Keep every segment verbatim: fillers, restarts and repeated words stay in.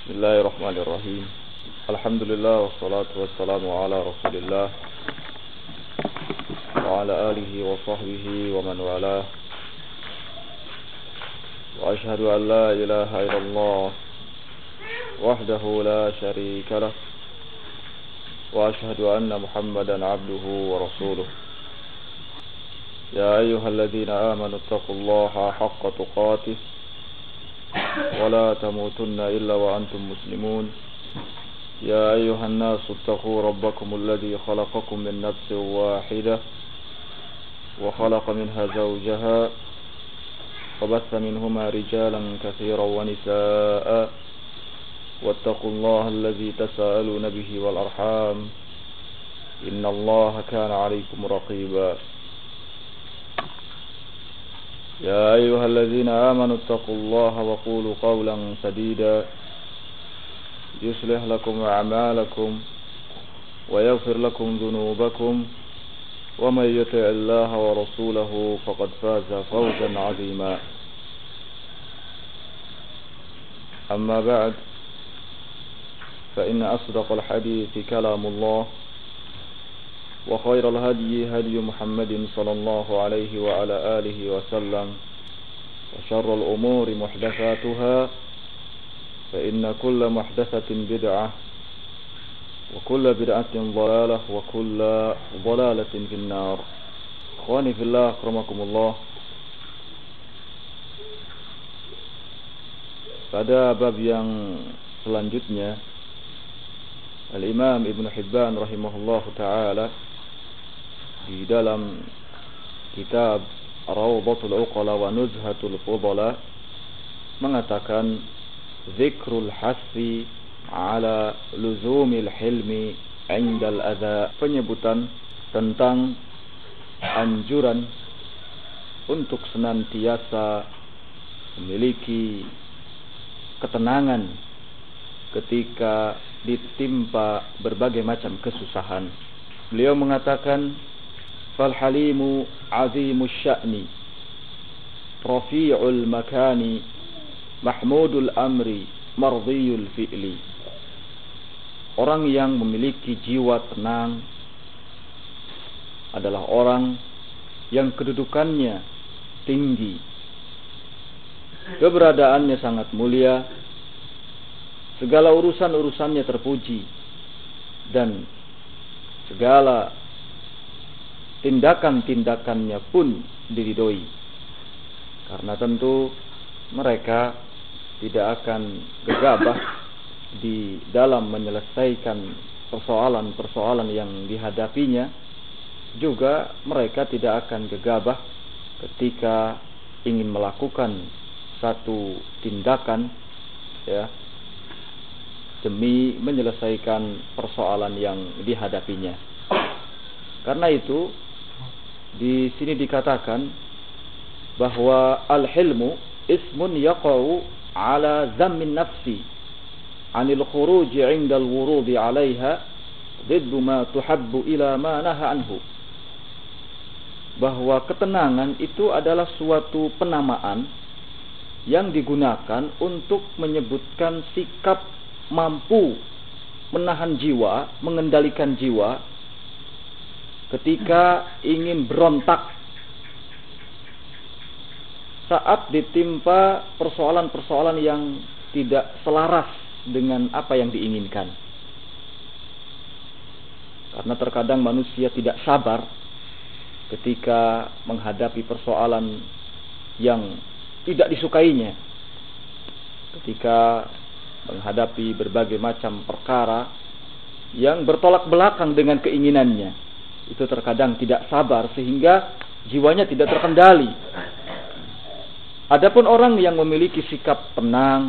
Bismillahirrahmanirrahim. Alhamdulillah wassalatu wassalamu ala Rasulillah wa ala alihi wa sahbihi wa man walah. Wa ashhadu an la ilaha illallah wahdahu la syarika lah wa ashhadu anna Muhammadan abduhu wa rasuluh. Ya ayyuhalladzina amanu taqullaha haqqa tuqatih ولا تموتن إلا وأنتم مسلمون يا أيها الناس اتقوا ربكم الذي خلقكم من نفس واحدة وخلق منها زوجها وبث منهما رجالا كثيرا ونساء واتقوا الله الذي تساءلون به والأرحام إن الله كان عليكم رقيبا يا أيها الذين آمنوا اتقوا الله وقولوا قولا سديدا يصلح لكم أعمالكم ويغفر لكم ذنوبكم ومن يطع الله ورسوله فقد فاز فوزا عظيما أما بعد فإن أصدق الحديث كلام الله وخير الهدي هدي محمد صلى الله عليه وعلى آله وسلم وشر الأمور محدثاتها فإن كل محدثة بدعة وكل بدعة ضلالة وكل ضلالة في النار. إخواني في الله أكرمكم الله. Pada bab yang selanjutnya Al-Imam Ibn Hibban rahimahullahu ta'ala di dalam kitab Rawdatul Uqala wa Nuzhatul Fudala mengatakan zikrul hassi ala luzumil hilmi indal adha, penyebutan tentang anjuran untuk senantiasa memiliki ketenangan ketika ditimpa berbagai macam kesusahan. Beliau mengatakan fal halimu azimus sya'ni rafi'ul makani mahmudul amri mardiyul fi'li. Orang yang memiliki jiwa tenang adalah orang yang kedudukannya tinggi, keberadaannya sangat mulia, segala urusan-urusannya terpuji, dan segala tindakan-tindakannya pun diridhoi. Karena tentu mereka tidak akan gegabah di dalam menyelesaikan persoalan-persoalan yang dihadapinya. Juga mereka tidak akan gegabah ketika ingin melakukan satu tindakan ya demi menyelesaikan persoalan yang dihadapinya. Karena itu di sini dikatakan bahwa al-hilmu ismun yaqa'u ala zammin nafsi anil khuruji 'inda al-wurudi 'alayha diddu ma tuhabbu ila ma naha anhu. Bahwa ketenangan itu adalah suatu penamaan yang digunakan untuk menyebutkan sikap mampu menahan jiwa, mengendalikan jiwa ketika ingin berontak saat ditimpa persoalan-persoalan yang tidak selaras dengan apa yang diinginkan. Karena terkadang manusia tidak sabar ketika menghadapi persoalan yang tidak disukainya, ketika menghadapi berbagai macam perkara yang bertolak belakang dengan keinginannya. Itu terkadang tidak sabar sehingga jiwanya tidak terkendali. Adapun orang yang memiliki sikap tenang,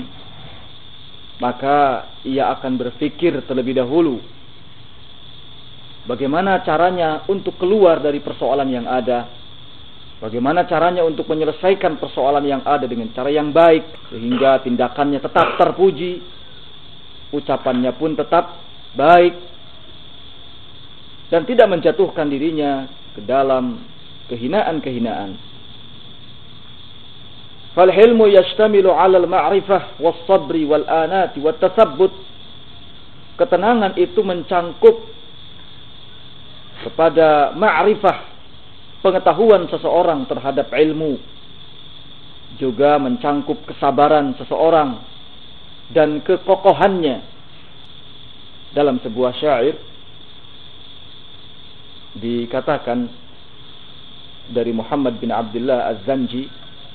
maka ia akan berpikir terlebih dahulu bagaimana caranya untuk keluar dari persoalan yang ada, bagaimana caranya untuk menyelesaikan persoalan yang ada dengan cara yang baik sehingga tindakannya tetap terpuji, ucapannya pun tetap baik, dan tidak menjatuhkan dirinya ke dalam kehinaan-kehinaan. Fal hilmu yashtamilu 'ala al-ma'rifah was-sabri wal-anati wat-tasabbut. Ketenangan itu mencangkup kepada ma'rifah, pengetahuan seseorang terhadap ilmu, juga mencangkup kesabaran seseorang dan kekokohannya. Dalam sebuah syair dikatakan dari Muhammad bin Abdullah Az-Zanji,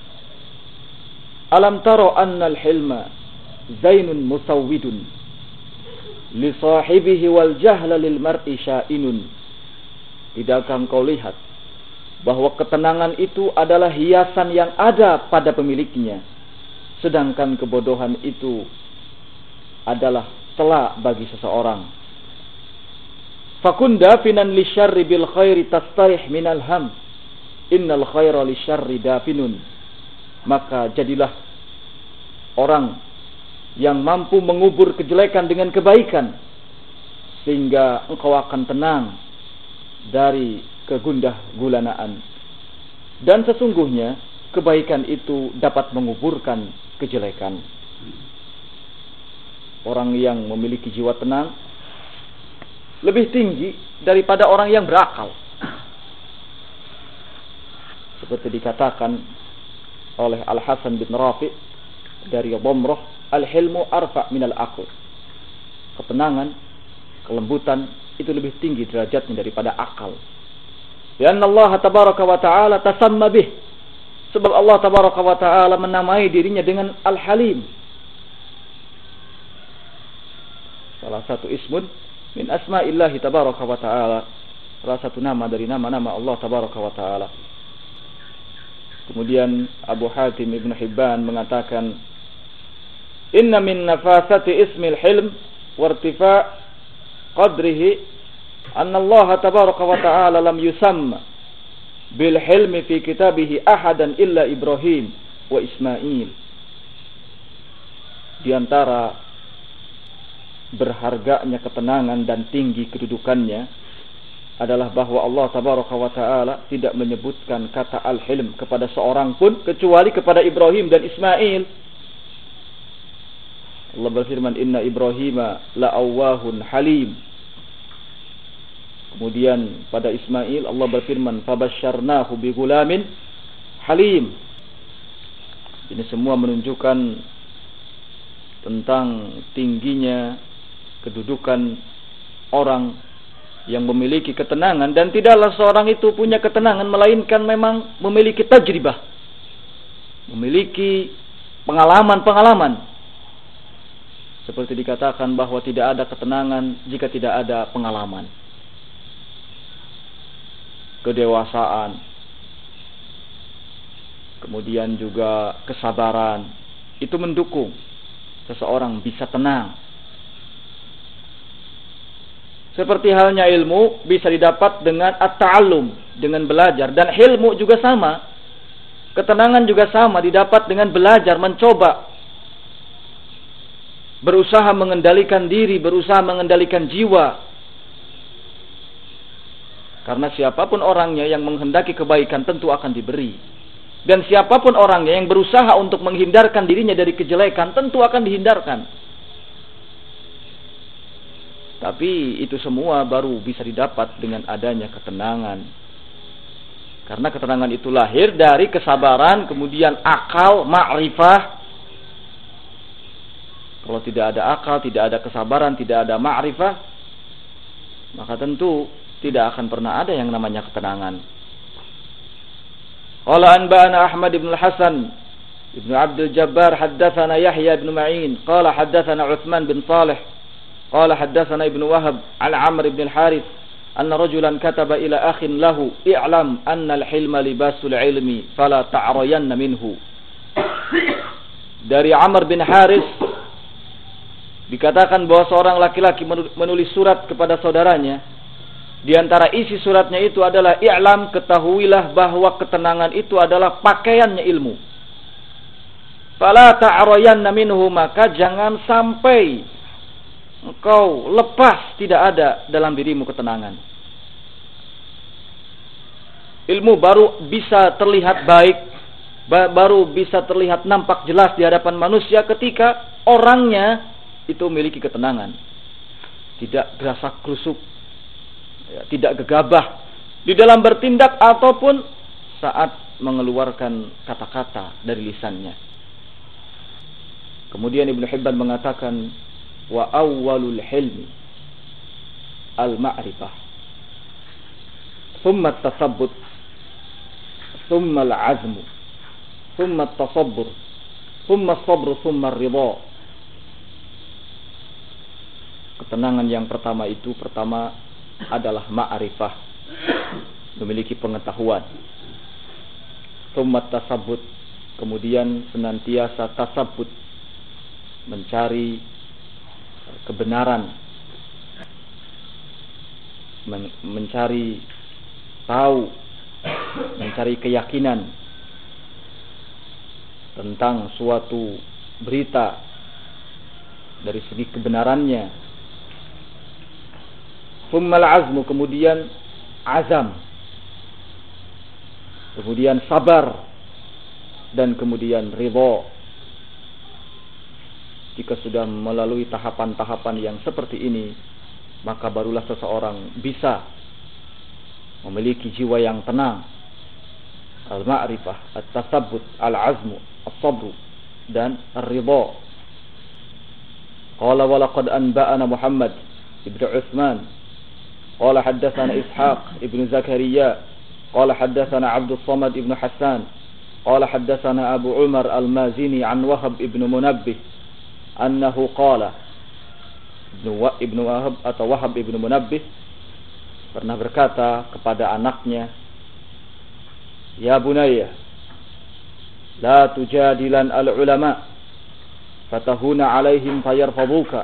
alam taro anna al-hilma zainun musawwidun li sahibihi wal jahla lil mar'i sya'inun. Tidakkah engkau lihat bahwa ketenangan itu adalah hiasan yang ada pada pemiliknya, sedangkan kebodohan itu adalah celak bagi seseorang. Fakun dafinan lisyarri bil khairi tastarih minal ham, innal khaira lisyarri dafinun. Maka jadilah orang yang mampu mengubur kejelekan dengan kebaikan, sehingga engkau akan tenang dari kegundah gulanaan. Dan sesungguhnya kebaikan itu dapat menguburkan kejelekan. Orang yang memiliki jiwa tenang lebih tinggi daripada orang yang berakal. Seperti dikatakan oleh Al-Hasan bin Rafi dari Dhamrah, al-hilmu arfa' minal aql. Ketenangan, kelembutan itu lebih tinggi derajatnya daripada akal. Ya Allah tabaraka wa ta'ala tasamma bih. Sebab Allah tabaraka wa ta'ala menamai dirinya dengan Al-Halim. Salah satu ismun min asma'illahi tabaraka wa ta'ala. Salah satu nama dari nama-nama Allah tabaraka wa ta'ala. Kemudian Abu Hatim Ibn Hibban mengatakan, inna min nafasati ismil hilm wartifa' qadrihi anna Allah tabaraka wa ta'ala lam yusamma bil hilmi fi kitabihi ahadan illa Ibrahim wa Ismail. Di antara berharganya ketenangan dan tinggi kedudukannya adalah bahwa Allah tabaraka wa ta'ala tidak menyebutkan kata al-hilm kepada seorang pun kecuali kepada Ibrahim dan Ismail. Allah berfirman, inna Ibrahima la'awwahun halim. Kemudian pada Ismail Allah berfirman, fabasyarnahu bigulamin halim. Ini semua menunjukkan tentang tingginya kedudukan orang yang memiliki ketenangan, dan tidaklah seorang itu punya ketenangan melainkan memang memiliki tajribah, memiliki pengalaman-pengalaman. Seperti dikatakan bahwa tidak ada ketenangan jika tidak ada pengalaman. Kedewasaan, kemudian juga kesabaran, itu mendukung seseorang bisa tenang. Seperti halnya ilmu bisa didapat dengan at-ta'allum, dengan belajar. Dan ilmu juga sama. Ketenangan juga sama, didapat dengan belajar, mencoba. Berusaha mengendalikan diri, berusaha mengendalikan jiwa. Karena siapapun orangnya yang menghendaki kebaikan tentu akan diberi. Dan siapapun orangnya yang berusaha untuk menghindarkan dirinya dari kejelekan tentu akan dihindarkan. Tapi itu semua baru bisa didapat dengan adanya ketenangan. Karena ketenangan itu lahir dari kesabaran, kemudian akal, ma'rifah. Kalau tidak ada akal, tidak ada kesabaran, tidak ada ma'rifah, maka tentu tidak akan pernah ada yang namanya ketenangan. Qala anba'ana Ahmad ibn al-Hasan ibn Abdul Jabbar haddatsana Yahya ibn Ma'in qala haddatsana Utsman bin Salih قال حدثنا ابن وهب عن عمرو بن الحارث أن رجلا كتب إلى أخ له اعلم أن الحلم لباس العلم فلا تعرين منه. Dari Amr bin Haris dikatakan bahwa seorang laki-laki menulis surat kepada saudaranya. Di antara isi suratnya itu adalah i'lam, ketahuilah bahwa ketenangan itu adalah pakaiannya ilmu. Fala ta'rayanna minhu, maka jangan sampai engkau lepas, tidak ada dalam dirimu ketenangan. Ilmu baru bisa terlihat baik, baru bisa terlihat nampak jelas di hadapan manusia ketika orangnya itu memiliki ketenangan, tidak gerasak gerusuk, ya, tidak gegabah di dalam bertindak ataupun saat mengeluarkan kata-kata dari lisannya. Kemudian Ibnu Hibban mengatakan, wa awwalul hilmi al-ma'rifah, thumma at-tasabbut, thumma al-'azmu, thumma at-tasabbur, thumma as-sabru, thumma ar-ridha. Ketenangan yang pertama itu pertama adalah ma'rifah, memiliki pengetahuan. Thumma at-tasabbut, kemudian senantiasa tasabbut, mencari kebenaran, men- mencari tahu, mencari keyakinan tentang suatu berita dari segi kebenarannya. Thummal azmu, kemudian azam, kemudian sabar, dan kemudian ridha. Jika sudah melalui tahapan-tahapan yang seperti ini, maka barulah seseorang bisa memiliki jiwa yang tenang. Al-ma'rifah, at-tasabbut, al-azmu, as-sabru, dan ar-ridha. Qala wa laqad anba'ana Muhammad ibn Uthman qala haddatsana Ishaq ibn Zakaria qala haddatsana Abdus Samad ibn Hassan qala haddatsana Abu Umar al-Mazini an Wahab ibn Munabbih annahu qala, Ibn Wahab atau Wahab ibn Munabbih pernah berkata kepada anaknya, ya bunayya, la tujadilan al-ulama fatahuna alaihim fayarfaduka.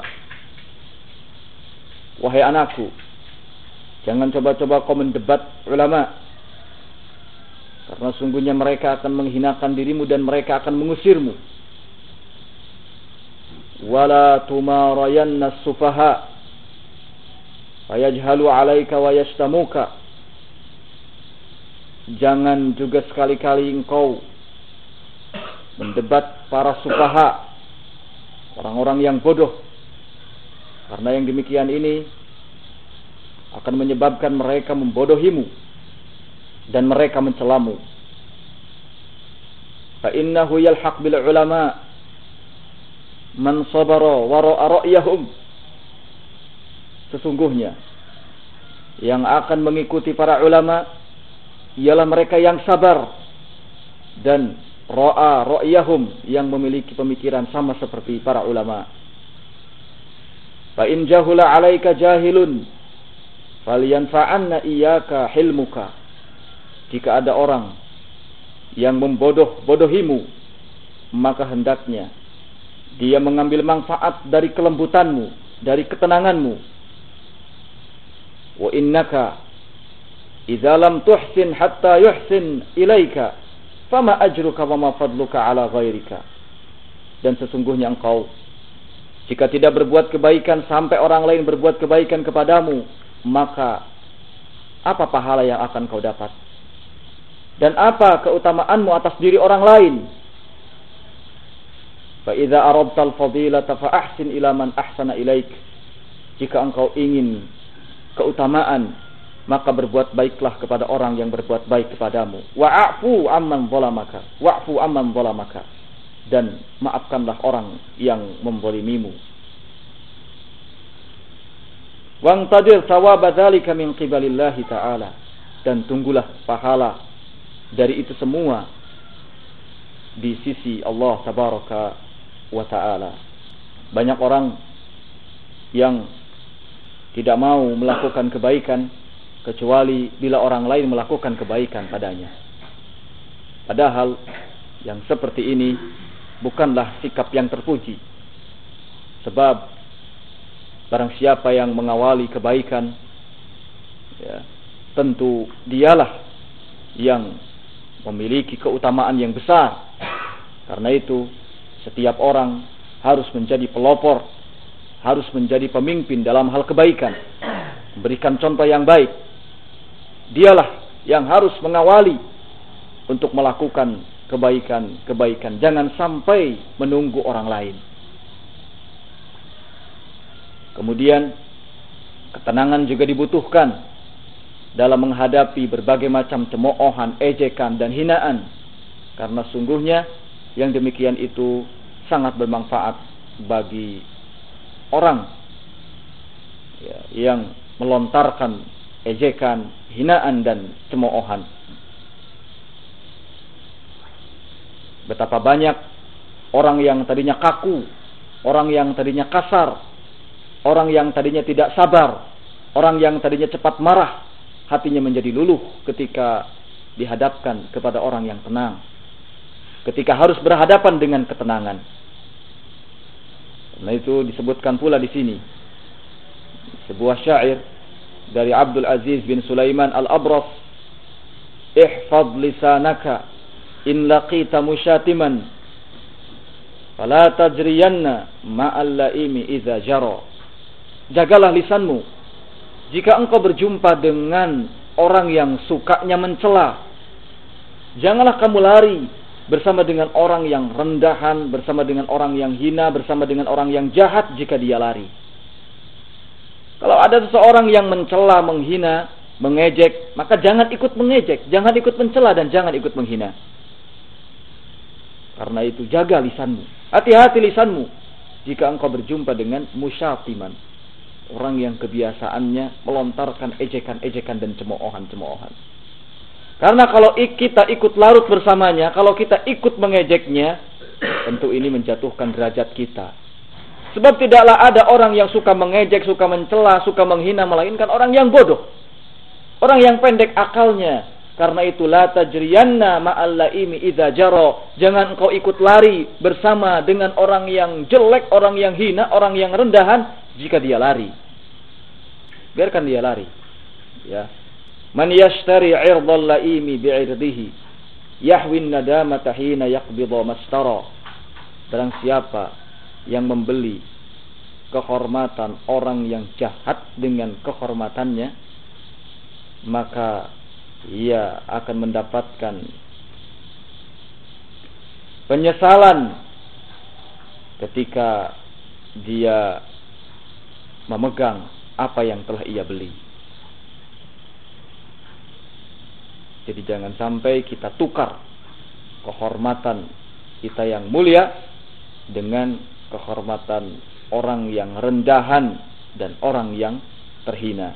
Wahai anakku, jangan coba-coba kau mendebat ulama, karena sungguhnya mereka akan menghinakan dirimu dan mereka akan mengusirmu. Wala tumarayanna as-sufaha fayajhalu 'alaika wa yashtamuka. Jangan juga sekali-kali engkau mendebat para sufaha, orang-orang yang bodoh, karena yang demikian ini akan menyebabkan mereka membodohimu dan mereka mencelamu. Fa innahu yalhaq bil ulama man sabara wara'a ra'yahum. Sesungguhnya yang akan mengikuti para ulama ialah mereka yang sabar dan ra'a ra'yahum, yang memiliki pemikiran sama seperti para ulama. Fa in jahula 'alaika jahilun falyanfa'anna iyyaka hilmuka. Jika ada orang yang membodoh-bodohimu, maka hendaknya dia mengambil manfaat dari kelembutanmu, dari ketenanganmu. Wa innaka idza lam tuhsin hatta yuhsin ilaika fama ajruka wa ma fadluka ala ghairika. Dan sesungguhnya engkau, jika tidak berbuat kebaikan sampai orang lain berbuat kebaikan kepadamu, maka apa pahala yang akan kau dapat? Dan apa keutamaanmu atas diri orang lain? Fa idza aradta al-fadilata fa ahsin ila man ahsana ilaik. Jika engkau ingin keutamaan, maka berbuat baiklah kepada orang yang berbuat baik kepadamu. Wa'fu amman zalamaka, wa'fu amman zalamaka, dan maafkanlah orang yang menzalimimu. Wangtadir thawaba dzalika min qibalillahi ta'ala, dan tunggulah pahala dari itu semua di sisi Allah tabaraka wa ta'ala. Banyak orang yang tidak mau melakukan kebaikan kecuali bila orang lain melakukan kebaikan padanya. Padahal yang seperti ini bukanlah sikap yang terpuji. Sebab barang siapa yang mengawali kebaikan, ya, tentu dialah yang memiliki keutamaan yang besar. Karena itu setiap orang harus menjadi pelopor, harus menjadi pemimpin dalam hal kebaikan, memberikan contoh yang baik. Dialah yang harus mengawali untuk melakukan kebaikan-kebaikan. Jangan sampai menunggu orang lain. Kemudian ketenangan juga dibutuhkan dalam menghadapi berbagai macam cemoohan, ejekan, dan hinaan. Karena sungguhnya yang demikian itu sangat bermanfaat bagi orang ya, yang melontarkan ejekan, hinaan, dan cemoohan. Betapa banyak orang yang tadinya kaku, orang yang tadinya kasar, orang yang tadinya tidak sabar, orang yang tadinya cepat marah, hatinya menjadi luluh ketika dihadapkan kepada orang yang tenang, ketika harus berhadapan dengan ketenangan. Nah, itu disebutkan pula di sini sebuah syair dari Abdul Aziz bin Sulaiman Al-Abras, ihfaz lisanaka in laqita musyatiman fala tajriyanna ma'al laimi idza jara. Jagalah lisanmu jika engkau berjumpa dengan orang yang sukanya mencela. Janganlah kamu lari bersama dengan orang yang rendahan, bersama dengan orang yang hina, bersama dengan orang yang jahat jika dia lari. Kalau ada seseorang yang mencela, menghina, mengejek, maka jangan ikut mengejek, jangan ikut mencela, dan jangan ikut menghina. Karena itu jaga lisanmu. Hati-hati lisanmu jika engkau berjumpa dengan musyatiman, orang yang kebiasaannya melontarkan ejekan-ejekan dan cemoohan-cemoohan. Karena kalau kita ikut larut bersamanya, kalau kita ikut mengejeknya, tentu ini menjatuhkan derajat kita. Sebab tidaklah ada orang yang suka mengejek, suka mencela, suka menghina, melainkan orang yang bodoh, orang yang pendek akalnya. Karena itu la tajriyanna ma'al laimi idza jara. Jangan engkau ikut lari bersama dengan orang yang jelek, orang yang hina, orang yang rendahan jika dia lari. Biarkan dia lari. Ya. Man yashtari 'irdal laimi bi'irdihi yahwin nadamata hina yaqbidha mastara. Barang siapa yang membeli kehormatan orang yang jahat dengan kehormatannya, maka ia akan mendapatkan penyesalan ketika dia memegang apa yang telah ia beli. Jadi jangan sampai kita tukar kehormatan kita yang mulia dengan kehormatan orang yang rendahan dan orang yang terhina.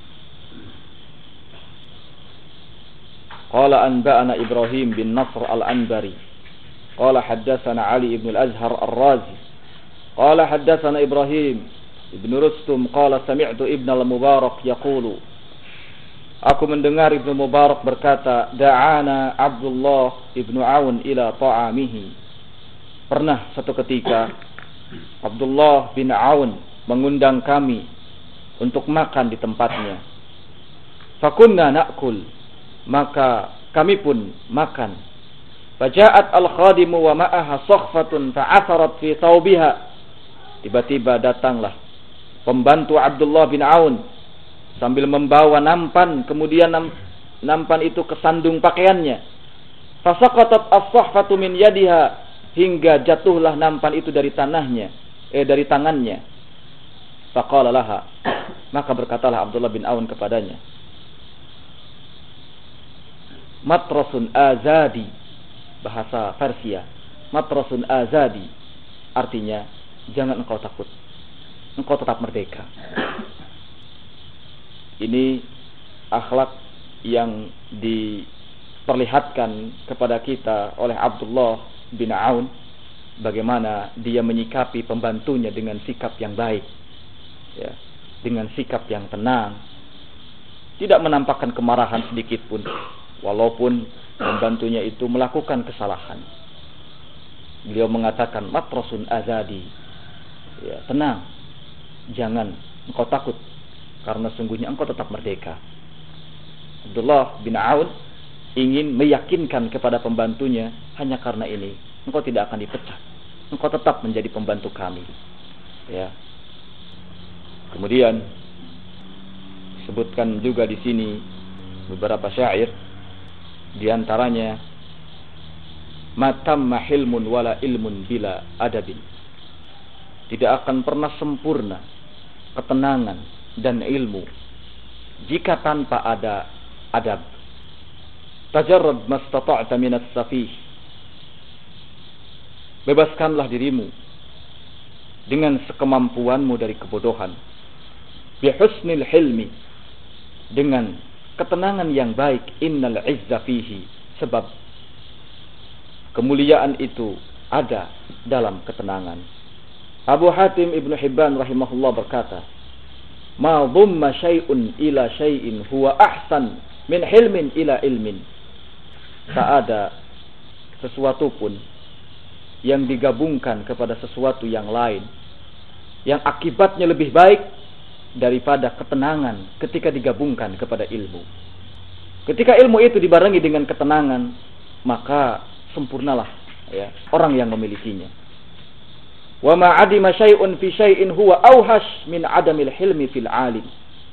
Qala anba'ana Ibrahim bin Nasr al-Anbari qala haddatsana Ali ibn al-Azhar ar-Razi qala haddatsana Ibrahim ibn Rustum qala sami'tu Ibn al-Mubarak yaqulu, aku mendengar Ibnu Mubarak berkata, da'ana Abdullah ibn Aun ila ta'amihi. Pernah satu ketika Abdullah bin Aun mengundang kami untuk makan di tempatnya. Fakunna na'kul, maka kami pun makan. Faja'at al-khadimu wa ma'aha sakhfatun fa'atharat fi thawbiha. Tiba-tiba datanglah pembantu Abdullah bin Aun sambil membawa nampan, kemudian nampan itu kesandung pakaiannya. Fasaqatat as-sakhfatu min yadiha, hingga jatuhlah nampan itu dari tanahnya, eh dari tangannya. Faqala laha, maka berkatalah Abdullah bin Aun kepadanya, matrasun azadi, bahasa Persia, matrasun azadi, artinya jangan engkau takut, engkau tetap merdeka. Ini akhlak yang diperlihatkan kepada kita oleh Abdullah bin Aun, bagaimana dia menyikapi pembantunya dengan sikap yang baik, ya, dengan sikap yang tenang, tidak menampakkan kemarahan sedikit pun, walaupun pembantunya itu melakukan kesalahan. Beliau mengatakan matrasun azadi, ya, tenang, jangan engkau takut, karena sungguhnya engkau tetap merdeka. Abdullah bin Aun ingin meyakinkan kepada pembantunya, hanya karena ini engkau tidak akan dipecat, engkau tetap menjadi pembantu kami, ya. Kemudian disebutkan juga di sini beberapa syair, di antaranya matamma hilmun wala ilmun bila adabin. Tidak akan pernah sempurna ketenangan dan ilmu jika tanpa ada adab. Tajarrad mastata'ta minas safih. Bebaskanlah dirimu dengan sekemampuanmu dari kebodohan. Bihusnil hilmi, dengan ketenangan yang baik. Innal izza fihi, sebab kemuliaan itu ada dalam ketenangan. Abu Hatim Ibnu Hibban rahimahullah berkata, ma dhamma syai'un ila syai'in huwa ahsan min hilmin ila ilmin. Tak ada sesuatu pun yang digabungkan kepada sesuatu yang lain yang akibatnya lebih baik daripada ketenangan ketika digabungkan kepada ilmu. Ketika ilmu itu dibarengi dengan ketenangan, maka sempurnalah ya orang yang memilikinya. Wa ma adima syai'un fi syai'in huwa auhash min adamil hilmi fil alim.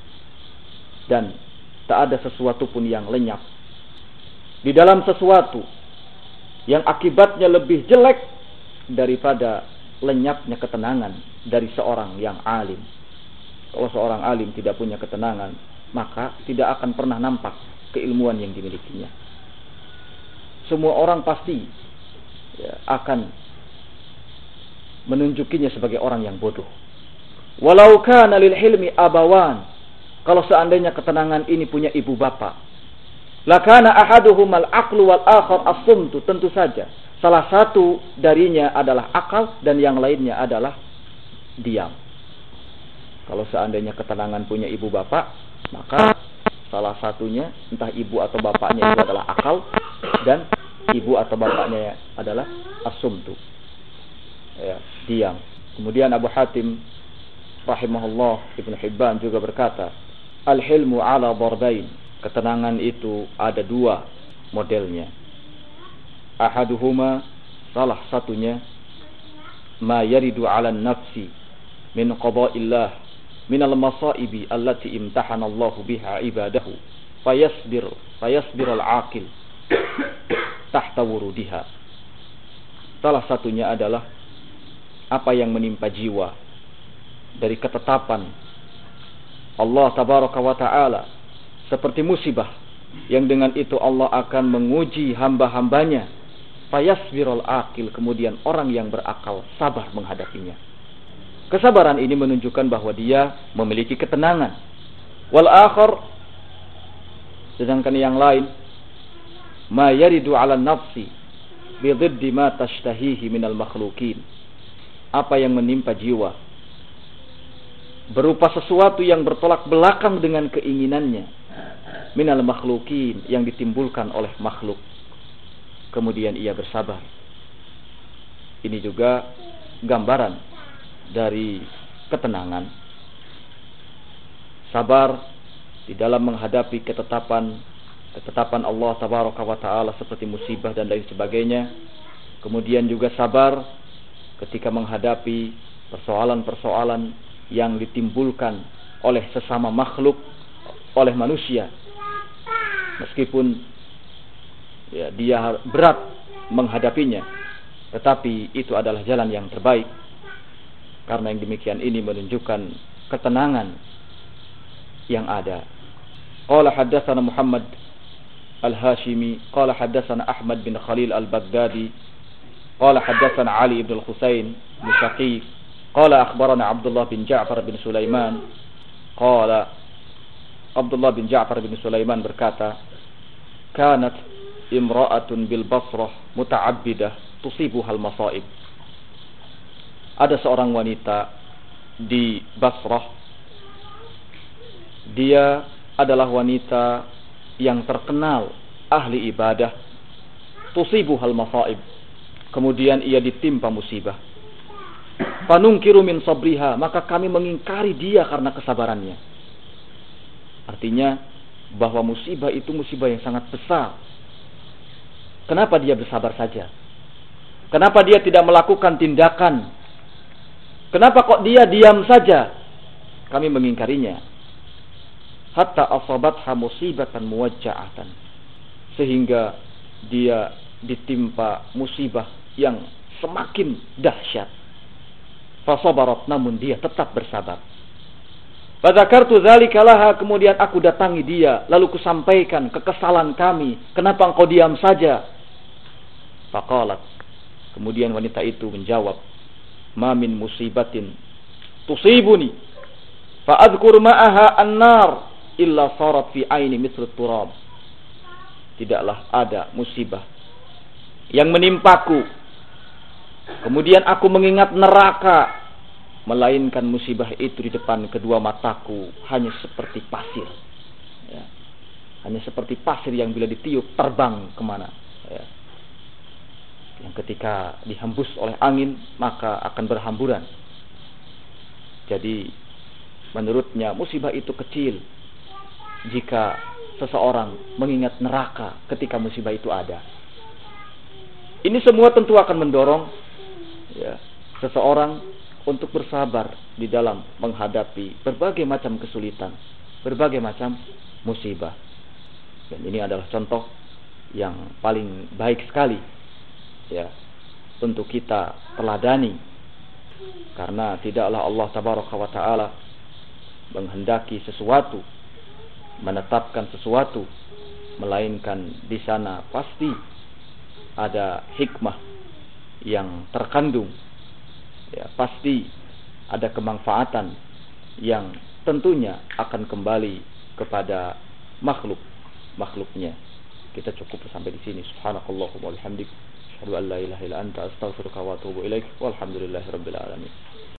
Dan tak ada sesuatu pun yang lenyap di dalam sesuatu yang akibatnya lebih jelek daripada lenyapnya ketenangan dari seorang yang alim. Kalau seorang alim tidak punya ketenangan, maka tidak akan pernah nampak keilmuan yang dimilikinya. Semua orang pasti ya, akan menunjukinya sebagai orang yang bodoh. Walau kana lil hilmi abawan, kalau seandainya ketenangan ini punya ibu bapa, lakana ahaduhumal aqlu wal akhar as-sumtu, tentu saja salah satu darinya adalah akal dan yang lainnya adalah diam. Kalau seandainya ketenangan punya ibu bapa, maka salah satunya entah ibu atau bapaknya itu adalah akal dan ibu atau bapaknya adalah as-sumtu, ya, diam. Kemudian Abu Hatim rahimahullah Ibnu Hibban juga berkata, al-hilmu ala darbain, ketenangan itu ada dua modelnya. Ahaduhuma, salah satunya, ma yaridu ala nafsi min qada'illah min al-masaibi allati imtahana Allah biha ibadahu fayasbir fayasbir al-aqil tahta wurudiha. Salah satunya adalah apa yang menimpa jiwa dari ketetapan Allah tabaraka wa ta'ala, seperti musibah yang dengan itu Allah akan menguji hamba-hambanya. Fayasbirul aqil, kemudian orang yang berakal sabar menghadapinya. Kesabaran ini menunjukkan bahwa dia memiliki ketenangan. Wal akhar, sedangkan yang lain, ma yaridu ala nafsi bididdi ma tashtahihi minal makhlukin, apa yang menimpa jiwa berupa sesuatu yang bertolak belakang dengan keinginannya, minal makhlukin, yang ditimbulkan oleh makhluk, kemudian ia bersabar. Ini juga gambaran dari ketenangan. Sabar di dalam menghadapi ketetapan ketetapan Allah tabaraka wa taala seperti musibah dan lain sebagainya. Kemudian juga sabar ketika menghadapi persoalan-persoalan yang ditimbulkan oleh sesama makhluk, oleh manusia, meskipun ya, dia berat menghadapinya, tetapi itu adalah jalan yang terbaik. Karena yang demikian ini menunjukkan ketenangan yang ada. Qala haddatsana Muhammad al-Hashimi qala haddatsana Ahmad bin Khalil al-Baghdadi qala haddatsana Ali ibn al-Husain bin Shaqiq qala akhbarana Abdullah bin Ja'far bin Sulaiman qala Abdullah bin Ja'far bin Sulaiman berkata, kanat imra'atun bil Basrah muta'abbidah tusibuhal masaib. Ada seorang wanita di Basrah, dia adalah wanita yang terkenal ahli ibadah, tusibuhal masaib, kemudian ia ditimpa musibah. Fanungkiru min sabriha, maka kami mengingkari dia karena kesabarannya. Artinya bahwa musibah itu musibah yang sangat besar. Kenapa dia bersabar saja? Kenapa dia tidak melakukan tindakan? Kenapa kok dia diam saja? Kami mengingkarinya. Hatta asabatha musibatan muwajja'atan, sehingga dia ditimpa musibah yang semakin dahsyat. Fasabarat, namun dia tetap bersabar. Fadzakartu dzalika laha, kemudian aku datangi dia, lalu kusampaikan kekesalan kami, kenapa engkau diam saja? Faqalat, kemudian wanita itu menjawab, ma min musibatin tusibuni fa adzkur ma'aha an-nar illa sarat fi aini mithlu turab. Tidaklah ada musibah yang menimpaku, kemudian aku mengingat neraka, melainkan musibah itu di depan kedua mataku hanya seperti pasir, ya. Hanya seperti pasir yang bila ditiup terbang kemana, ya. Yang ketika dihembus oleh angin maka akan berhamburan. Jadi menurutnya musibah itu kecil jika seseorang mengingat neraka ketika musibah itu ada. Ini semua tentu akan mendorong, ya, seseorang untuk bersabar di dalam menghadapi berbagai macam kesulitan, berbagai macam musibah. Dan ini adalah contoh yang paling baik sekali, ya, untuk kita teladani. Karena tidaklah Allah Tabaraka wa Ta'ala menghendaki sesuatu, menetapkan sesuatu, melainkan di sana pasti ada hikmah yang terkandung, ya, pasti ada kemanfaatan yang tentunya akan kembali kepada makhluk makhluknya. Kita cukup sampai di sini. Subhanakallahumma wa bihamdik, asyhadu an la ilaha illa anta, astaghfiruka wa atubu ilaik. Walhamdulillahirabbil alamin.